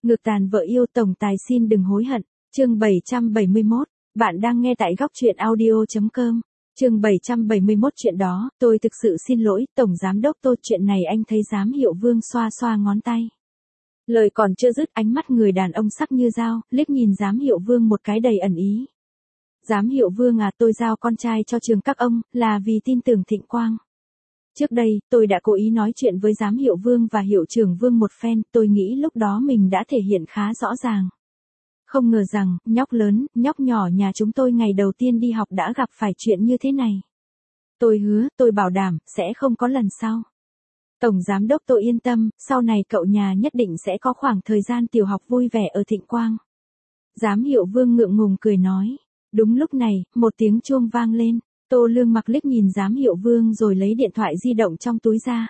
Ngược tàn vợ yêu tổng tài xin đừng hối hận. Chương 771, bạn đang nghe tại góc truyện audio.com. Chương 771 chuyện đó, tôi thực sự xin lỗi, Tổng Giám đốc Tô, chuyện này anh thấy Giám Hiệu Vương xoa xoa ngón tay. Lời còn chưa dứt, ánh mắt người đàn ông sắc như dao, liếc nhìn Giám Hiệu Vương một cái đầy ẩn ý. Giám Hiệu Vương à, tôi giao con trai cho trường các ông, là vì tin tưởng Thịnh Quang. Trước đây, tôi đã cố ý nói chuyện với Giám Hiệu Vương và Hiệu trưởng Vương một phen, tôi nghĩ lúc đó mình đã thể hiện khá rõ ràng. Không ngờ rằng, nhóc lớn, nhóc nhỏ nhà chúng tôi ngày đầu tiên đi học đã gặp phải chuyện như thế này. Tôi hứa, tôi bảo đảm, sẽ không có lần sau. Tổng Giám đốc tôi yên tâm, sau này cậu nhà nhất định sẽ có khoảng thời gian tiểu học vui vẻ ở Thịnh Quang. Giám Hiệu Vương ngượng ngùng cười nói. Đúng lúc này, một tiếng chuông vang lên. Tô Lương Mặc liếc nhìn Giám Hiệu Vương rồi lấy điện thoại di động trong túi ra.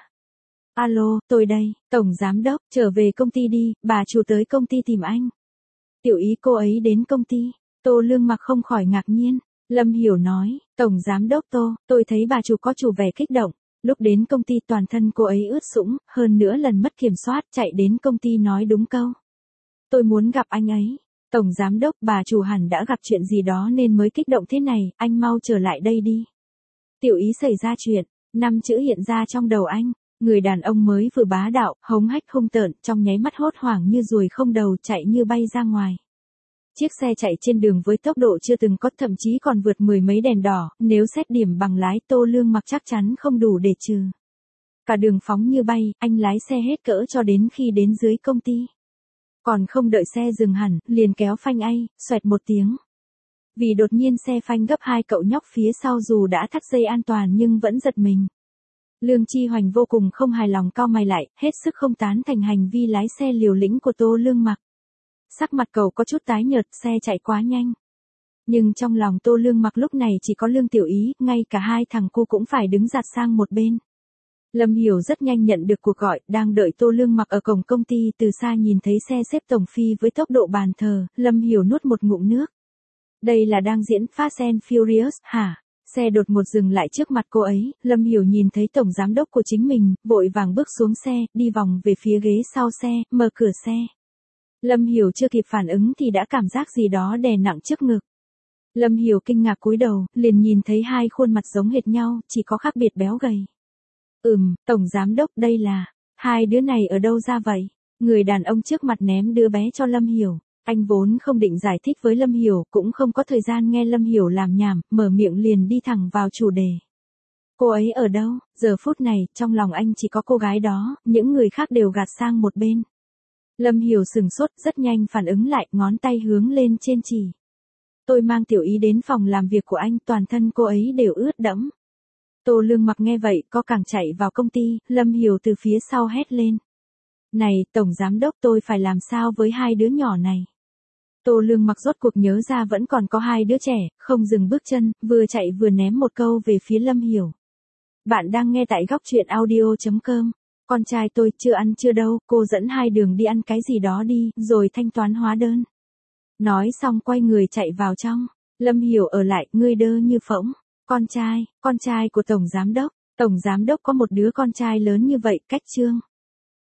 Alo, tôi đây, Tổng Giám đốc, trở về công ty đi, bà chủ tới công ty tìm anh. Tiểu ý cô ấy đến công ty. Tô Lương Mặc không khỏi ngạc nhiên. Lâm Hiểu nói, Tổng Giám đốc Tô, tôi thấy bà chủ có vẻ kích động. Lúc đến công ty toàn thân cô ấy ướt sũng, hơn nữa lần mất kiểm soát chạy đến công ty nói đúng câu. Tôi muốn gặp anh ấy. Tổng Giám đốc, bà chủ hẳn đã gặp chuyện gì đó nên mới kích động thế này, anh mau trở lại đây đi. Tiểu ý xảy ra chuyện, 5 chữ hiện ra trong đầu anh. Người đàn ông mới vừa bá đạo, hống hách hung tợn, trong nháy mắt hốt hoảng như ruồi không đầu chạy như bay ra ngoài. Chiếc xe chạy trên đường với tốc độ chưa từng có, thậm chí còn vượt 10 mấy đèn đỏ, nếu xét điểm bằng lái Tô Lương Mặc chắc chắn không đủ để trừ. Cả đường phóng như bay, anh lái xe hết cỡ cho đến khi đến dưới công ty. Còn không đợi xe dừng hẳn, liền kéo phanh xoẹt một tiếng. Vì đột nhiên xe phanh gấp hai cậu nhóc phía sau dù đã thắt dây an toàn nhưng vẫn giật mình. Lương Chi Hoành vô cùng không hài lòng cau mày lại, hết sức không tán thành hành vi lái xe liều lĩnh của Tô Lương Mặc. Sắc mặt cậu có chút tái nhợt, xe chạy quá nhanh. Nhưng trong lòng Tô Lương Mặc lúc này chỉ có Lương Tiểu Ý, ngay cả hai thằng cu cũng phải đứng giạt sang một bên. Lâm Hiểu rất nhanh nhận được cuộc gọi, đang đợi Tô Lương Mặc ở cổng công ty, từ xa nhìn thấy xe xếp tổng phi với tốc độ bàn thờ, Lâm Hiểu nuốt một ngụm nước. Đây là đang diễn Fast and Furious, hả? Xe đột ngột dừng lại trước mặt cô ấy, Lâm Hiểu nhìn thấy tổng giám đốc của chính mình, vội vàng bước xuống xe, đi vòng về phía ghế sau xe, mở cửa xe. Lâm Hiểu chưa kịp phản ứng thì đã cảm giác gì đó đè nặng trước ngực. Lâm Hiểu kinh ngạc cúi đầu, liền nhìn thấy hai khuôn mặt giống hệt nhau, chỉ có khác biệt béo gầy. Tổng Giám đốc, đây là, hai đứa này ở đâu ra vậy? Người đàn ông trước mặt ném đứa bé cho Lâm Hiểu. Anh vốn không định giải thích với Lâm Hiểu, cũng không có thời gian nghe Lâm Hiểu làm nhảm, mở miệng liền đi thẳng vào chủ đề. Cô ấy ở đâu? Giờ phút này, trong lòng anh chỉ có cô gái đó, những người khác đều gạt sang một bên. Lâm Hiểu sừng sốt, rất nhanh phản ứng lại, ngón tay hướng lên trên chỉ. Tôi mang Tiểu Ý đến phòng làm việc của anh, toàn thân cô ấy đều ướt đẫm. Tô Lương Mặc nghe vậy, có càng chạy vào công ty, Lâm Hiểu từ phía sau hét lên. Này, Tổng Giám đốc, tôi phải làm sao với hai đứa nhỏ này? Tô Lương Mặc rốt cuộc nhớ ra vẫn còn có hai đứa trẻ, không dừng bước chân, vừa chạy vừa ném một câu về phía Lâm Hiểu. Bạn đang nghe tại góc truyện audio.com. Con trai tôi chưa ăn chưa đâu, cô dẫn hai đường đi ăn cái gì đó đi, rồi thanh toán hóa đơn. Nói xong quay người chạy vào trong. Lâm Hiểu ở lại, ngươi đơ như phỗng. Con trai của Tổng Giám đốc có một đứa con trai lớn như vậy, cách trương.